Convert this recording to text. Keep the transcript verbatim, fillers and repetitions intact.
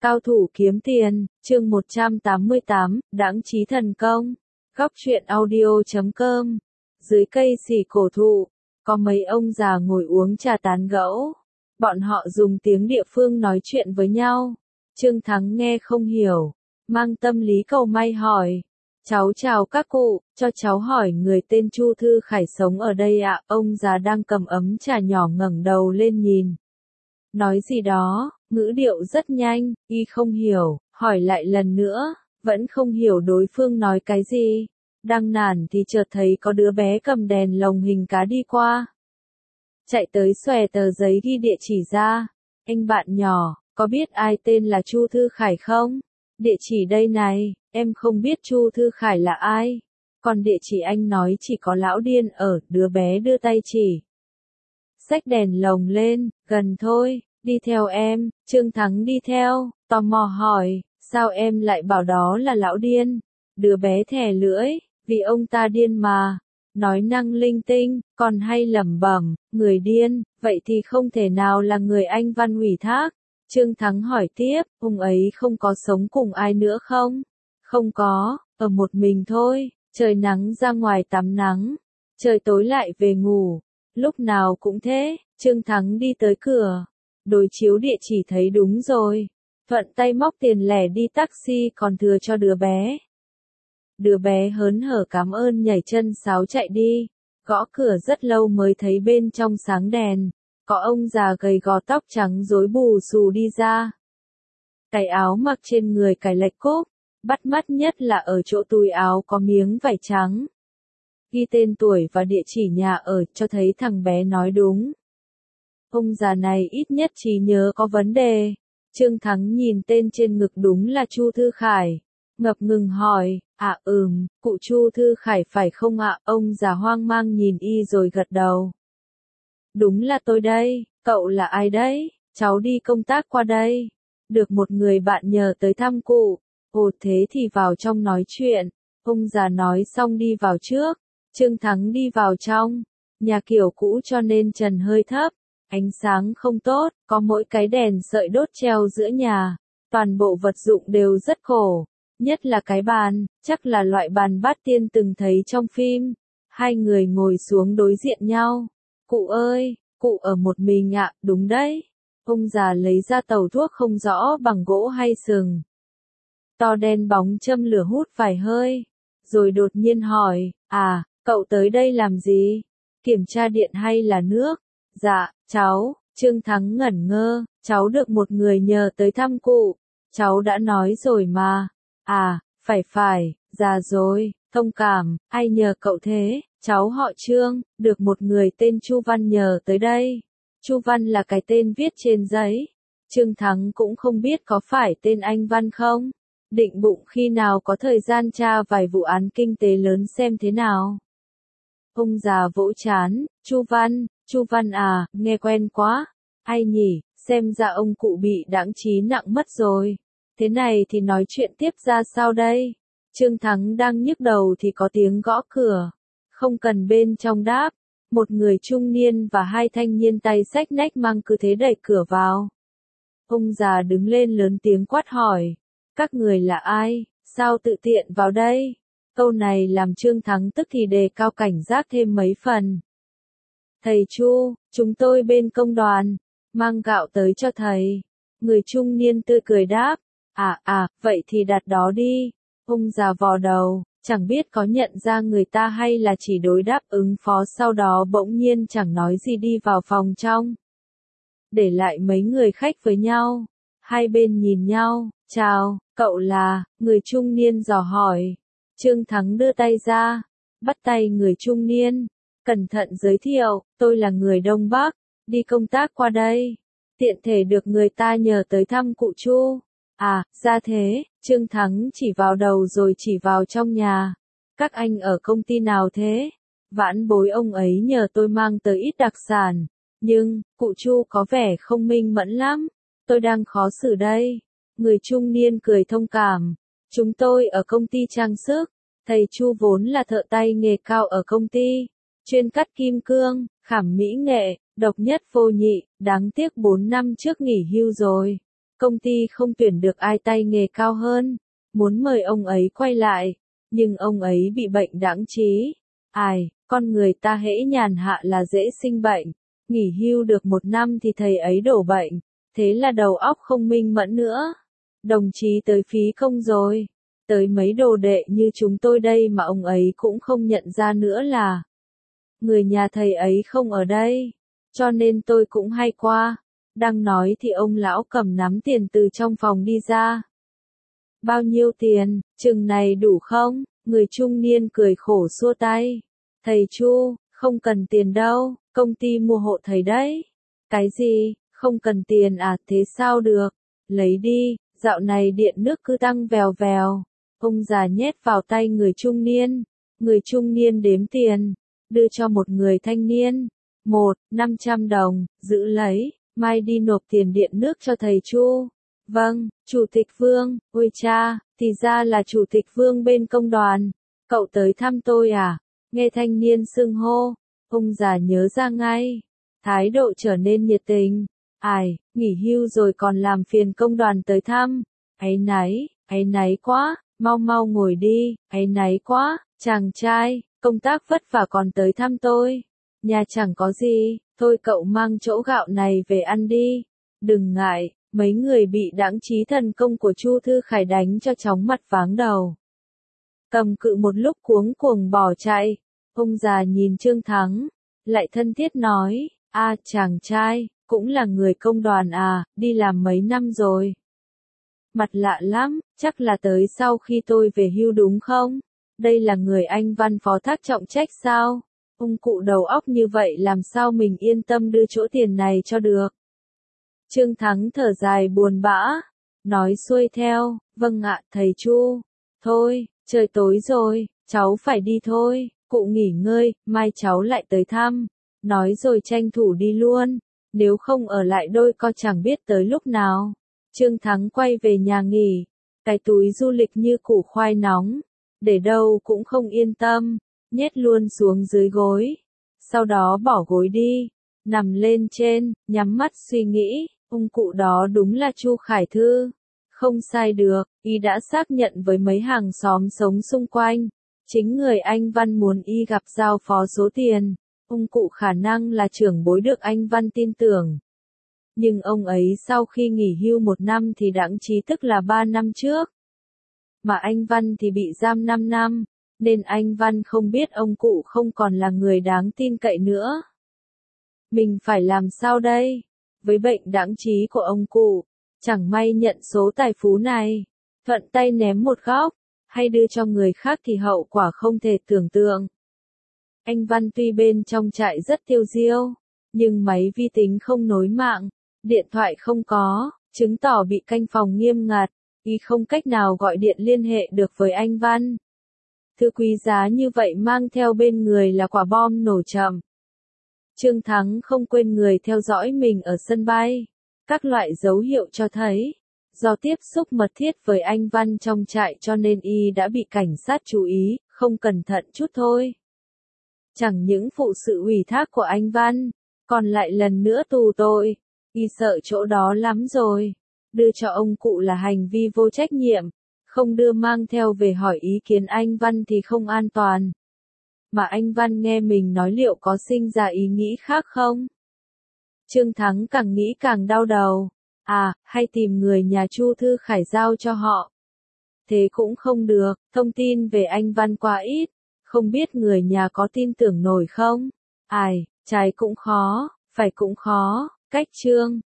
Cao thủ kiếm tiền, chương một trăm tám mươi tám, đãng trí thần công. Góc truyện audio chấm com. Dưới cây xì cổ thụ, có mấy ông già ngồi uống trà tán gẫu. Bọn họ dùng tiếng địa phương nói chuyện với nhau. Trương Thắng nghe không hiểu, mang tâm lý cầu may hỏi. Cháu chào các cụ, cho cháu hỏi người tên Chu Thư Khải sống ở đây ạ. Ông già đang cầm ấm trà nhỏ ngẩng đầu lên nhìn. Nói gì đó, ngữ điệu rất nhanh, y không hiểu, hỏi lại lần nữa, vẫn không hiểu đối phương nói cái gì. Đang nản thì chợt thấy có đứa bé cầm đèn lồng hình cá đi qua. Chạy tới xòe tờ giấy ghi địa chỉ ra. Anh bạn nhỏ, có biết ai tên là Chu Thư Khải không? Địa chỉ đây này, em không biết Chu Thư Khải là ai. Còn địa chỉ anh nói chỉ có lão điên ở, đứa bé đưa tay chỉ. Xách đèn lồng lên, gần thôi, đi theo em. Trương Thắng đi theo, tò mò hỏi, sao em lại bảo đó là lão điên? Đứa bé thè lưỡi, vì ông ta điên mà. Nói năng linh tinh, còn hay lẩm bẩm, người điên, vậy thì không thể nào là người anh Văn ủy thác. Trương Thắng hỏi tiếp, ông ấy không có sống cùng ai nữa không? Không có, ở một mình thôi, trời nắng ra ngoài tắm nắng, trời tối lại về ngủ. Lúc nào cũng thế. Trương Thắng đi tới cửa, đối chiếu địa chỉ thấy đúng rồi, thuận tay móc tiền lẻ đi taxi còn thừa cho đứa bé. Đứa bé hớn hở cảm ơn nhảy chân sáo chạy đi, gõ cửa rất lâu mới thấy bên trong sáng đèn, có ông già gầy gò tóc trắng rối bù xù đi ra. Cái áo mặc trên người cài lệch cốp, bắt mắt nhất là ở chỗ túi áo có miếng vải trắng. Ghi tên tuổi và địa chỉ nhà ở cho thấy thằng bé nói đúng. Ông già này ít nhất trí nhớ có vấn đề. Trương Thắng nhìn tên trên ngực đúng là Chu Thư Khải. Ngập ngừng hỏi, à ừm, cụ Chu Thư Khải phải không ạ? Ông già hoang mang nhìn y rồi gật đầu. Đúng là tôi đây, cậu là ai đấy? Cháu đi công tác qua đây. Được một người bạn nhờ tới thăm cụ. Ồ thế thì vào trong nói chuyện. Ông già nói xong đi vào trước. Trương Thắng đi vào trong. Nhà kiểu cũ cho nên trần hơi thấp. Ánh sáng không tốt, có mỗi cái đèn sợi đốt treo giữa nhà. Toàn bộ vật dụng đều rất khổ. Nhất là cái bàn, chắc là loại bàn bát tiên từng thấy trong phim. Hai người ngồi xuống đối diện nhau. Cụ ơi, cụ ở một mình ạ, đúng đấy. Ông già lấy ra tàu thuốc không rõ bằng gỗ hay sừng. To đen bóng châm lửa hút vài hơi. Rồi đột nhiên hỏi, à, cậu tới đây làm gì? Kiểm tra điện hay là nước? Dạ, cháu. Trương Thắng ngẩn ngơ, cháu được một người nhờ tới thăm cụ. Cháu đã nói rồi mà. À, phải phải, già rồi, thông cảm, ai nhờ cậu thế? Cháu họ Trương, được một người tên Chu Văn nhờ tới đây. Chu Văn là cái tên viết trên giấy. Trương Thắng cũng không biết có phải tên anh Văn không? Định bụng khi nào có thời gian tra vài vụ án kinh tế lớn xem thế nào. Ông già vỗ chán, Chu Văn, Chu Văn à, nghe quen quá. Ai nhỉ, xem ra ông cụ bị đãng trí nặng mất rồi. Thế này thì nói chuyện tiếp ra sao đây? Trương Thắng đang nhức đầu thì có tiếng gõ cửa. Không cần bên trong đáp. Một người trung niên và hai thanh niên tay xách nách mang cứ thế đẩy cửa vào. Ông già đứng lên lớn tiếng quát hỏi. Các người là ai? Sao tự tiện vào đây? Câu này làm Trương Thắng tức thì đề cao cảnh giác thêm mấy phần. Thầy Chu, chúng tôi bên công đoàn, mang gạo tới cho thầy. Người trung niên tươi cười đáp. À à, vậy thì đặt đó đi. Ông già vò đầu, chẳng biết có nhận ra người ta hay là chỉ đối đáp ứng phó, sau đó bỗng nhiên chẳng nói gì đi vào phòng trong. Để lại mấy người khách với nhau. Hai bên nhìn nhau, chào, cậu là, người trung niên dò hỏi. Trương Thắng đưa tay ra, bắt tay người trung niên, cẩn thận giới thiệu, tôi là người Đông Bắc, đi công tác qua đây. Tiện thể được người ta nhờ tới thăm cụ Chu. À, ra thế. Trương Thắng chỉ vào đầu rồi chỉ vào trong nhà. Các anh ở công ty nào thế? Vãn bối ông ấy nhờ tôi mang tới ít đặc sản. Nhưng, cụ Chu có vẻ không minh mẫn lắm. Tôi đang khó xử đây. Người trung niên cười thông cảm. Chúng tôi ở công ty trang sức. Thầy Chu vốn là thợ tay nghề cao ở công ty. Chuyên cắt kim cương, khảm mỹ nghệ, độc nhất vô nhị, đáng tiếc bốn năm trước nghỉ hưu rồi. công ty không tuyển được ai tay nghề cao hơn, muốn mời ông ấy quay lại, nhưng ông ấy bị bệnh đãng trí. Ai, con người ta hễ nhàn hạ là dễ sinh bệnh, nghỉ hưu được một năm thì thầy ấy đổ bệnh, thế là đầu óc không minh mẫn nữa. Đồng chí tới phí công rồi, tới mấy đồ đệ như chúng tôi đây mà ông ấy cũng không nhận ra nữa là người nhà thầy ấy không ở đây, cho nên tôi cũng hay qua. Đang nói thì ông lão cầm nắm tiền từ trong phòng đi ra. Bao nhiêu tiền, chừng này đủ không? Người trung niên cười khổ xua tay. Thầy Chu, không cần tiền đâu, công ty mua hộ thầy đấy. Cái gì, không cần tiền à, thế sao được? Lấy đi, dạo này điện nước cứ tăng vèo vèo. Ông già nhét vào tay người trung niên. Người trung niên đếm tiền, đưa cho một người thanh niên. Một, năm trăm đồng, giữ lấy, mai đi nộp tiền điện nước cho thầy Chu. Vâng, Chủ tịch Vương, ôi cha, thì ra là Chủ tịch Vương bên công đoàn. Cậu tới thăm tôi à? Nghe thanh niên xưng hô, ông già nhớ ra ngay. Thái độ trở nên nhiệt tình. Ai, nghỉ hưu rồi còn làm phiền công đoàn tới thăm. Áy náy, áy náy quá, mau mau ngồi đi, áy náy quá, chàng trai, công tác vất vả còn tới thăm tôi. Nhà chẳng có gì, thôi cậu mang chỗ gạo này về ăn đi. Đừng ngại, mấy người bị đãng trí thần công của Chu Thư Khải đánh cho chóng mặt váng đầu. Cầm cự một lúc cuống cuồng bỏ chạy. Ông già nhìn Trương Thắng, lại thân thiết nói, a chàng trai, cũng là người công đoàn à, đi làm mấy năm rồi. Mặt lạ lắm, chắc là tới sau khi tôi về hưu đúng không? Đây là người anh Văn phó thác trọng trách sao? Ông cụ đầu óc như vậy làm sao mình yên tâm đưa chỗ tiền này cho được? Trương Thắng thở dài buồn bã, nói xuôi theo, vâng ạ thầy Chu. Thôi, trời tối rồi, cháu phải đi thôi, cụ nghỉ ngơi, mai cháu lại tới thăm. Nói rồi tranh thủ đi luôn, nếu không ở lại đôi co chẳng biết tới lúc nào. Trương Thắng quay về nhà nghỉ, cái túi du lịch như củ khoai nóng, để đâu cũng không yên tâm, nhét luôn xuống dưới gối. Sau đó bỏ gối đi, nằm lên trên, nhắm mắt suy nghĩ, ông cụ đó đúng là Chu Khải Thư. Không sai được, y đã xác nhận với mấy hàng xóm sống xung quanh. Chính người anh Văn muốn y gặp giao phó số tiền. Ông cụ khả năng là trưởng bối được anh Văn tin tưởng. Nhưng ông ấy sau khi nghỉ hưu một năm thì đãng trí tức là ba năm trước. Mà anh Văn thì bị giam năm năm, nên anh Văn không biết ông cụ không còn là người đáng tin cậy nữa. Mình phải làm sao đây? Với bệnh đãng trí của ông cụ, chẳng may nhận số tài phú này, thuận tay ném một góc, hay đưa cho người khác thì hậu quả không thể tưởng tượng. Anh Văn tuy bên trong trại rất tiêu diêu, nhưng máy vi tính không nối mạng, điện thoại không có, chứng tỏ bị canh phòng nghiêm ngặt, y không cách nào gọi điện liên hệ được với anh Văn. Thứ quý giá như vậy mang theo bên người là quả bom nổ chậm. Trương Thắng không quên người theo dõi mình ở sân bay. Các loại dấu hiệu cho thấy, do tiếp xúc mật thiết với anh Văn trong trại cho nên y đã bị cảnh sát chú ý, không cẩn thận chút thôi. Chẳng những phụ sự ủy thác của anh Văn, còn lại lần nữa tù tội, y sợ chỗ đó lắm rồi. Đưa cho ông cụ là hành vi vô trách nhiệm, không đưa mang theo về hỏi ý kiến anh Văn thì không an toàn. Mà anh Văn nghe mình nói liệu có sinh ra ý nghĩ khác không? Trương Thắng càng nghĩ càng đau đầu. À, hay tìm người nhà Chu Thư Khải giao cho họ. Thế cũng không được, thông tin về anh Văn quá ít, không biết người nhà có tin tưởng nổi không? Ai, trái cũng khó, phải cũng khó, cách Trương